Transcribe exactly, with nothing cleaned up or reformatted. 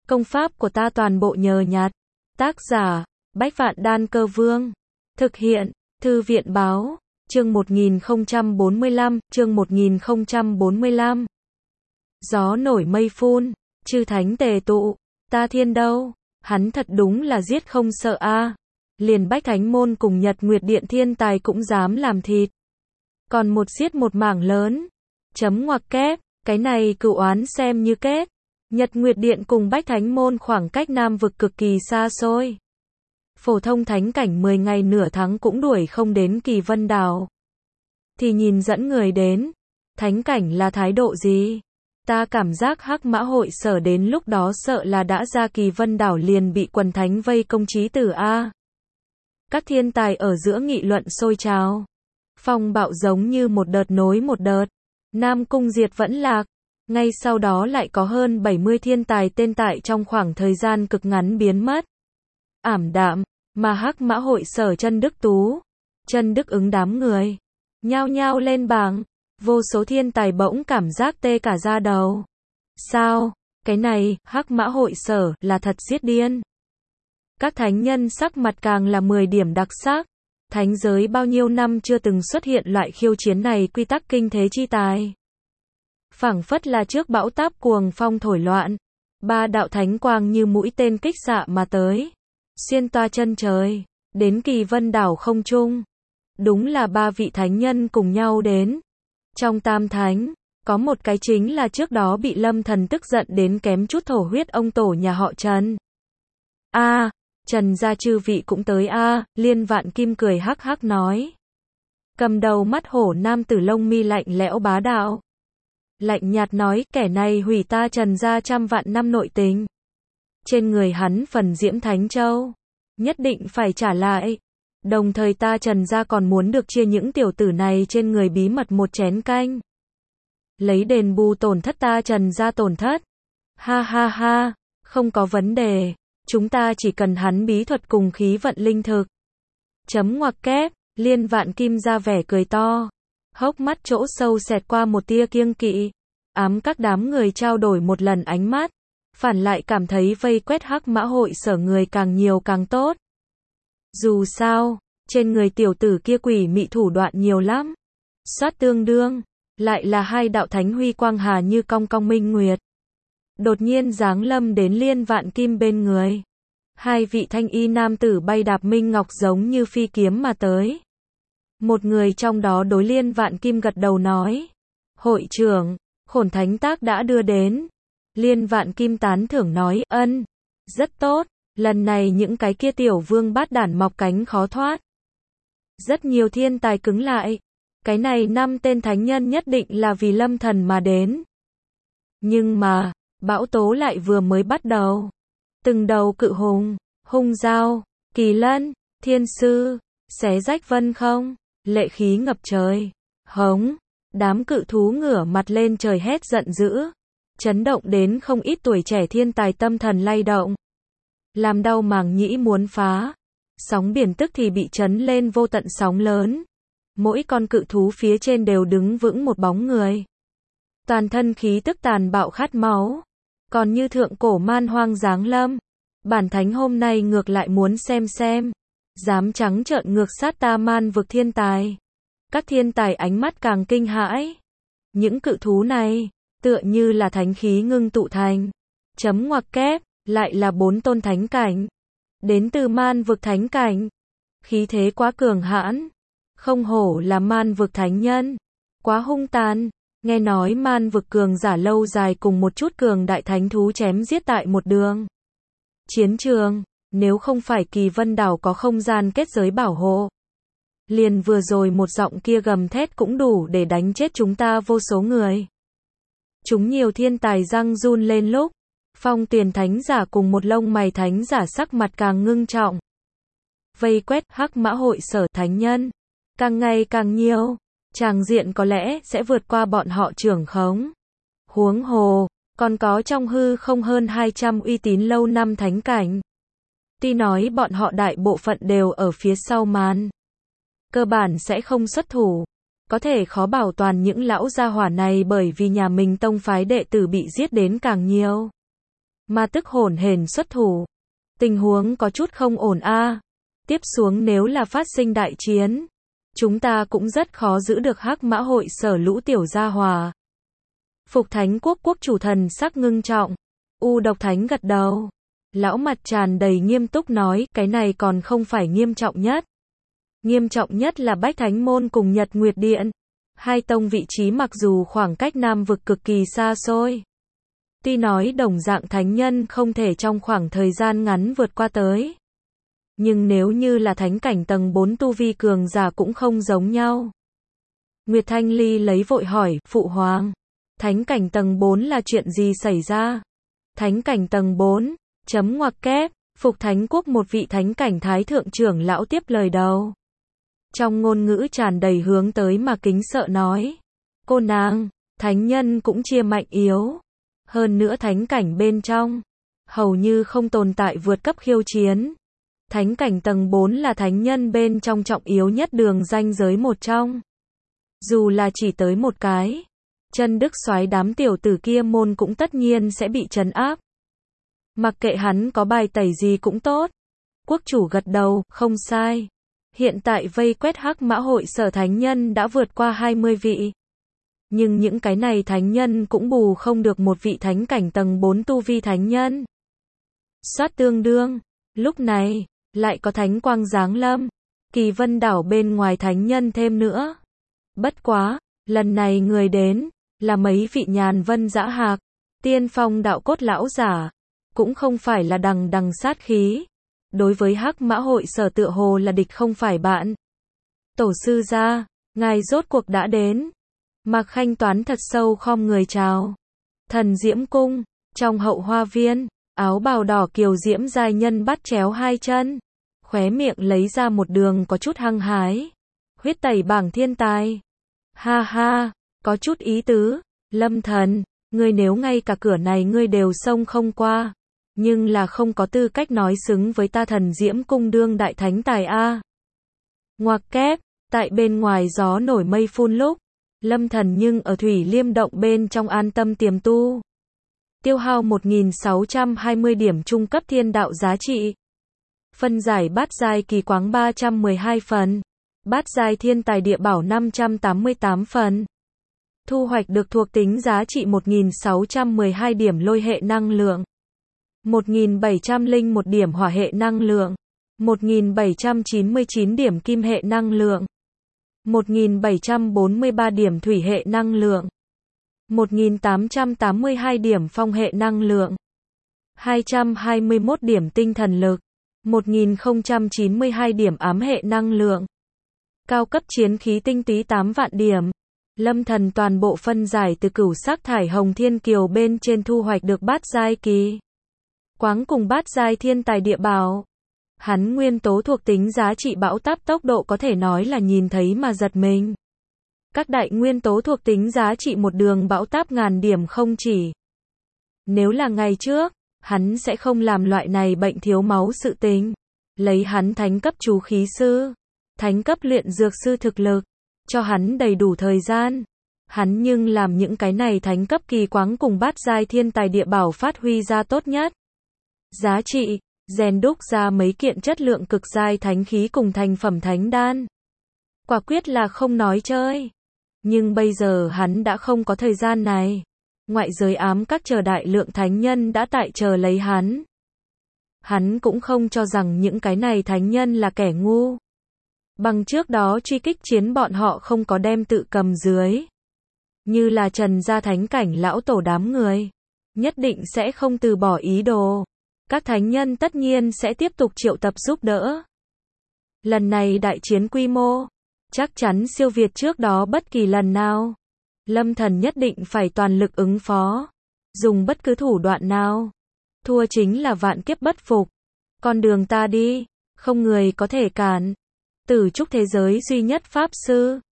Công pháp của ta toàn bộ nhờ nhặt. Tác giả, Bách Vạn Đan Cơ Vương. Thực hiện, Thư viện Báo. Chương một nghìn không trăm bốn mươi lăm, chương một nghìn không trăm bốn mươi lăm. Gió nổi mây phun, chư thánh tề tụ, ta thiên đâu, hắn thật đúng là giết không sợ a. Liền Bách Thánh Môn cùng Nhật Nguyệt Điện thiên tài cũng dám làm thịt. Còn một giết một mảng lớn. Chấm ngoặc kép, cái này cửu oán xem như kết. Nhật Nguyệt Điện cùng Bách Thánh Môn khoảng cách Nam vực cực kỳ xa xôi. Phổ thông thánh cảnh mười ngày nửa tháng cũng đuổi không đến Kỳ Vân Đảo. Thì nhìn dẫn người đến. Thánh cảnh là thái độ gì? Ta cảm giác Hắc Mã Hội Sở đến lúc đó sợ là đã ra Kỳ Vân Đảo liền bị quần thánh vây công chí tử a. Các thiên tài ở giữa nghị luận sôi trào. Phong bạo giống như một đợt nối một đợt. Nam Cung Diệt vẫn lạc. Ngay sau đó lại có hơn bảy mươi thiên tài tên tại trong khoảng thời gian cực ngắn biến mất. Ảm đạm, mà Hắc Mã Hội Sở chân Đức Tú, chân Đức ứng đám người. Nhao nhao lên bảng, vô số thiên tài bỗng cảm giác tê cả da đầu. Sao, cái này, Hắc Mã Hội Sở, là thật giết điên. Các thánh nhân sắc mặt càng là mười điểm đặc sắc. Thánh giới bao nhiêu năm chưa từng xuất hiện loại khiêu chiến này quy tắc kinh thế chi tài. Phảng phất là trước bão táp cuồng phong thổi loạn. Ba đạo thánh quang như mũi tên kích xạ mà tới. Xuyên toa chân trời, đến Kỳ Vân Đảo không trung. Đúng là ba vị thánh nhân cùng nhau đến. Trong tam thánh, có một cái chính là trước đó bị Lâm Thần tức giận đến kém chút thổ huyết ông tổ nhà họ Trần. A, à, Trần gia chư vị cũng tới a, à, Liên Vạn Kim cười hắc hắc nói. Cầm đầu mắt hổ nam tử lông mi lạnh lẽo bá đạo. Lạnh nhạt nói, kẻ này hủy ta Trần gia trăm vạn năm nội tình. Trên người hắn phần diễm thánh châu, nhất định phải trả lại. Đồng thời ta Trần gia còn muốn được chia những tiểu tử này trên người bí mật một chén canh. Lấy đền bù tổn thất ta Trần gia tổn thất. Ha ha ha, không có vấn đề. Chúng ta chỉ cần hắn bí thuật cùng khí vận linh thực. Chấm ngoặc kép, Liên Vạn Kim ra vẻ cười to. Hốc mắt chỗ sâu xẹt qua một tia kiêng kỵ. Ám các đám người trao đổi một lần ánh mắt. Phản lại cảm thấy vây quét Hắc Mã Hội Sở người càng nhiều càng tốt. Dù sao, trên người tiểu tử kia quỷ mị thủ đoạn nhiều lắm. Soát tương đương, lại là hai đạo thánh huy quang hà như cong cong minh nguyệt. Đột nhiên giáng lâm đến Liên Vạn Kim bên người. Hai vị thanh y nam tử bay đạp minh ngọc giống như phi kiếm mà tới. Một người trong đó đối Liên Vạn Kim gật đầu nói. Hội trưởng, Khổn Thánh Tác đã đưa đến. Liên Vạn Kim tán thưởng nói, ân, rất tốt, lần này những cái kia tiểu vương bát đản mọc cánh khó thoát. Rất nhiều thiên tài cứng lại. Cái này năm tên thánh nhân nhất định là vì Lâm Thần mà đến. Nhưng mà, bão tố lại vừa mới bắt đầu. Từng đầu cự hùng, hung dao, kỳ lân, thiên sư, xé rách vân không, lệ khí ngập trời, hống, đám cự thú ngửa mặt lên trời hét giận dữ, chấn động đến không ít tuổi trẻ thiên tài tâm thần lay động, làm đau màng nhĩ muốn phá, sóng biển tức thì bị chấn lên vô tận sóng lớn, mỗi con cự thú phía trên đều đứng vững một bóng người, toàn thân khí tức tàn bạo khát máu. Còn như thượng cổ man hoang giáng lâm, bản thánh hôm nay ngược lại muốn xem xem, dám trắng trợn ngược sát ta man vực thiên tài. Các thiên tài ánh mắt càng kinh hãi. Những cự thú này, tựa như là thánh khí ngưng tụ thành. Chấm ngoặc kép, lại là bốn tôn thánh cảnh. Đến từ man vực thánh cảnh. Khí thế quá cường hãn. Không hổ là man vực thánh nhân. Quá hung tàn. Nghe nói man vực cường giả lâu dài cùng một chút cường đại thánh thú chém giết tại một đường. Chiến trường, nếu không phải Kỳ Vân Đảo có không gian kết giới bảo hộ. Liền vừa rồi một giọng kia gầm thét cũng đủ để đánh chết chúng ta vô số người. Chúng nhiều thiên tài răng run lên lúc. Phong Tuyền thánh giả cùng một lông mày thánh giả sắc mặt càng ngưng trọng. Vây quét Hắc Mã Hội Sở thánh nhân. Càng ngày càng nhiều. Tràng diện có lẽ sẽ vượt qua bọn họ trưởng khống. Huống hồ, còn có trong hư không hơn hai trăm uy tín lâu năm thánh cảnh. Tuy nói bọn họ đại bộ phận đều ở phía sau màn. Cơ bản sẽ không xuất thủ. Có thể khó bảo toàn những lão gia hỏa này bởi vì nhà mình tông phái đệ tử bị giết đến càng nhiều. Ma tức hổn hển xuất thủ. Tình huống có chút không ổn a. Tiếp xuống nếu là phát sinh đại chiến, chúng ta cũng rất khó giữ được Hắc Mã hội sở lũ tiểu gia hòa. Phục Thánh Quốc quốc chủ thần sắc ngưng trọng. U Độc Thánh gật đầu. Lão mặt tràn đầy nghiêm túc nói, cái này còn không phải nghiêm trọng nhất. Nghiêm trọng nhất là Bách Thánh Môn cùng Nhật Nguyệt Điện. Hai tông vị trí mặc dù khoảng cách Nam vực cực kỳ xa xôi. Tuy nói đồng dạng thánh nhân không thể trong khoảng thời gian ngắn vượt qua tới. Nhưng nếu như là thánh cảnh tầng bốn tu vi cường giả cũng không giống nhau. Nguyệt Thanh Ly lấy vội hỏi, Phụ Hoàng, thánh cảnh tầng bốn là chuyện gì xảy ra? Thánh cảnh tầng bốn, chấm ngoặc kép, Phục Thánh Quốc một vị thánh cảnh thái thượng trưởng lão tiếp lời đầu. Trong ngôn ngữ tràn đầy hướng tới mà kính sợ nói. Cô nàng, thánh nhân cũng chia mạnh yếu. Hơn nữa thánh cảnh bên trong, hầu như không tồn tại vượt cấp khiêu chiến. Thánh cảnh tầng bốn là thánh nhân bên trong trọng yếu nhất đường ranh giới một trong. Dù là chỉ tới một cái, chân đức soái đám tiểu tử kia môn cũng tất nhiên sẽ bị trấn áp. Mặc kệ hắn có bài tẩy gì cũng tốt. Quốc chủ gật đầu, không sai. Hiện tại vây quét Hắc Mã hội sở thánh nhân đã vượt qua hai mươi vị. Nhưng những cái này thánh nhân cũng bù không được một vị thánh cảnh tầng bốn tu vi thánh nhân. Soát tương đương, lúc này, lại có thánh quang giáng lâm. Kỳ Vân đảo bên ngoài thánh nhân thêm nữa. Bất quá, lần này người đến, là mấy vị nhàn vân dã hạc, tiên phong đạo cốt lão giả. Cũng không phải là đằng đằng sát khí. Đối với Hắc Mã hội sở tựa hồ là địch không phải bạn. Tổ sư gia, ngài rốt cuộc đã đến. Mạc Khanh Toán thật sâu khom người chào. Thần Diễm Cung, trong hậu hoa viên, áo bào đỏ kiều diễm giai nhân bắt chéo hai chân. Khóe miệng lấy ra một đường có chút hăng hái. Huyết tẩy bảng thiên tài. Ha ha, có chút ý tứ. Lâm Thần, ngươi nếu ngay cả cửa này ngươi đều xông không qua. Nhưng là không có tư cách nói xứng với ta Thần Diễm Cung đương đại thánh tài a. Ngoặc kép, tại bên ngoài gió nổi mây phun lúc, Lâm Thần nhưng ở Thủy Liêm động bên trong an tâm tiềm tu. Tiêu hao một nghìn sáu trăm hai mươi điểm trung cấp thiên đạo giá trị. Phân giải bát giai kỳ quáng ba trăm mười hai phần. Bát giai thiên tài địa bảo năm trăm tám mươi tám phần. Thu hoạch được thuộc tính giá trị một nghìn sáu trăm mười hai điểm lôi hệ năng lượng. một nghìn bảy trăm lẻ một điểm hỏa hệ năng lượng. một nghìn bảy trăm chín mươi chín điểm kim hệ năng lượng. một nghìn bảy trăm bốn mươi ba điểm thủy hệ năng lượng. một nghìn tám trăm tám mươi hai điểm phong hệ năng lượng. hai trăm hai mươi mốt điểm tinh thần lực. một nghìn không trăm chín mươi hai điểm ám hệ năng lượng. Cao cấp chiến khí tinh túy tám vạn điểm. Lâm Thần toàn bộ phân giải từ cửu sắc thải hồng thiên kiều bên trên thu hoạch được bát giai kỳ quáng cùng bát giai thiên tài địa bảo. Hắn nguyên tố thuộc tính giá trị bão táp tốc độ có thể nói là nhìn thấy mà giật mình. Các đại nguyên tố thuộc tính giá trị một đường bão táp ngàn điểm không chỉ. Nếu là ngày trước, hắn sẽ không làm loại này bệnh thiếu máu sự tình. Lấy hắn thánh cấp chú khí sư, thánh cấp luyện dược sư thực lực, cho hắn đầy đủ thời gian. Hắn nhưng làm những cái này thánh cấp kỳ quáng cùng bát giai thiên tài địa bảo phát huy ra tốt nhất. Giá trị, rèn đúc ra mấy kiện chất lượng cực giai thánh khí cùng thành phẩm thánh đan. Quả quyết là không nói chơi. Nhưng bây giờ hắn đã không có thời gian này. Ngoại giới ám các chờ đại lượng thánh nhân đã tại chờ lấy hắn. Hắn cũng không cho rằng những cái này thánh nhân là kẻ ngu. Bằng trước đó truy kích chiến bọn họ không có đem tự cầm dưới. Như là Trần gia thánh cảnh lão tổ đám người. Nhất định sẽ không từ bỏ ý đồ. Các thánh nhân tất nhiên sẽ tiếp tục triệu tập giúp đỡ. Lần này đại chiến quy mô, chắc chắn siêu việt trước đó bất kỳ lần nào. Lâm Thần nhất định phải toàn lực ứng phó. Dùng bất cứ thủ đoạn nào. Thua chính là vạn kiếp bất phục. Con đường ta đi, không người có thể cản. Tử trúc thế giới duy nhất pháp sư.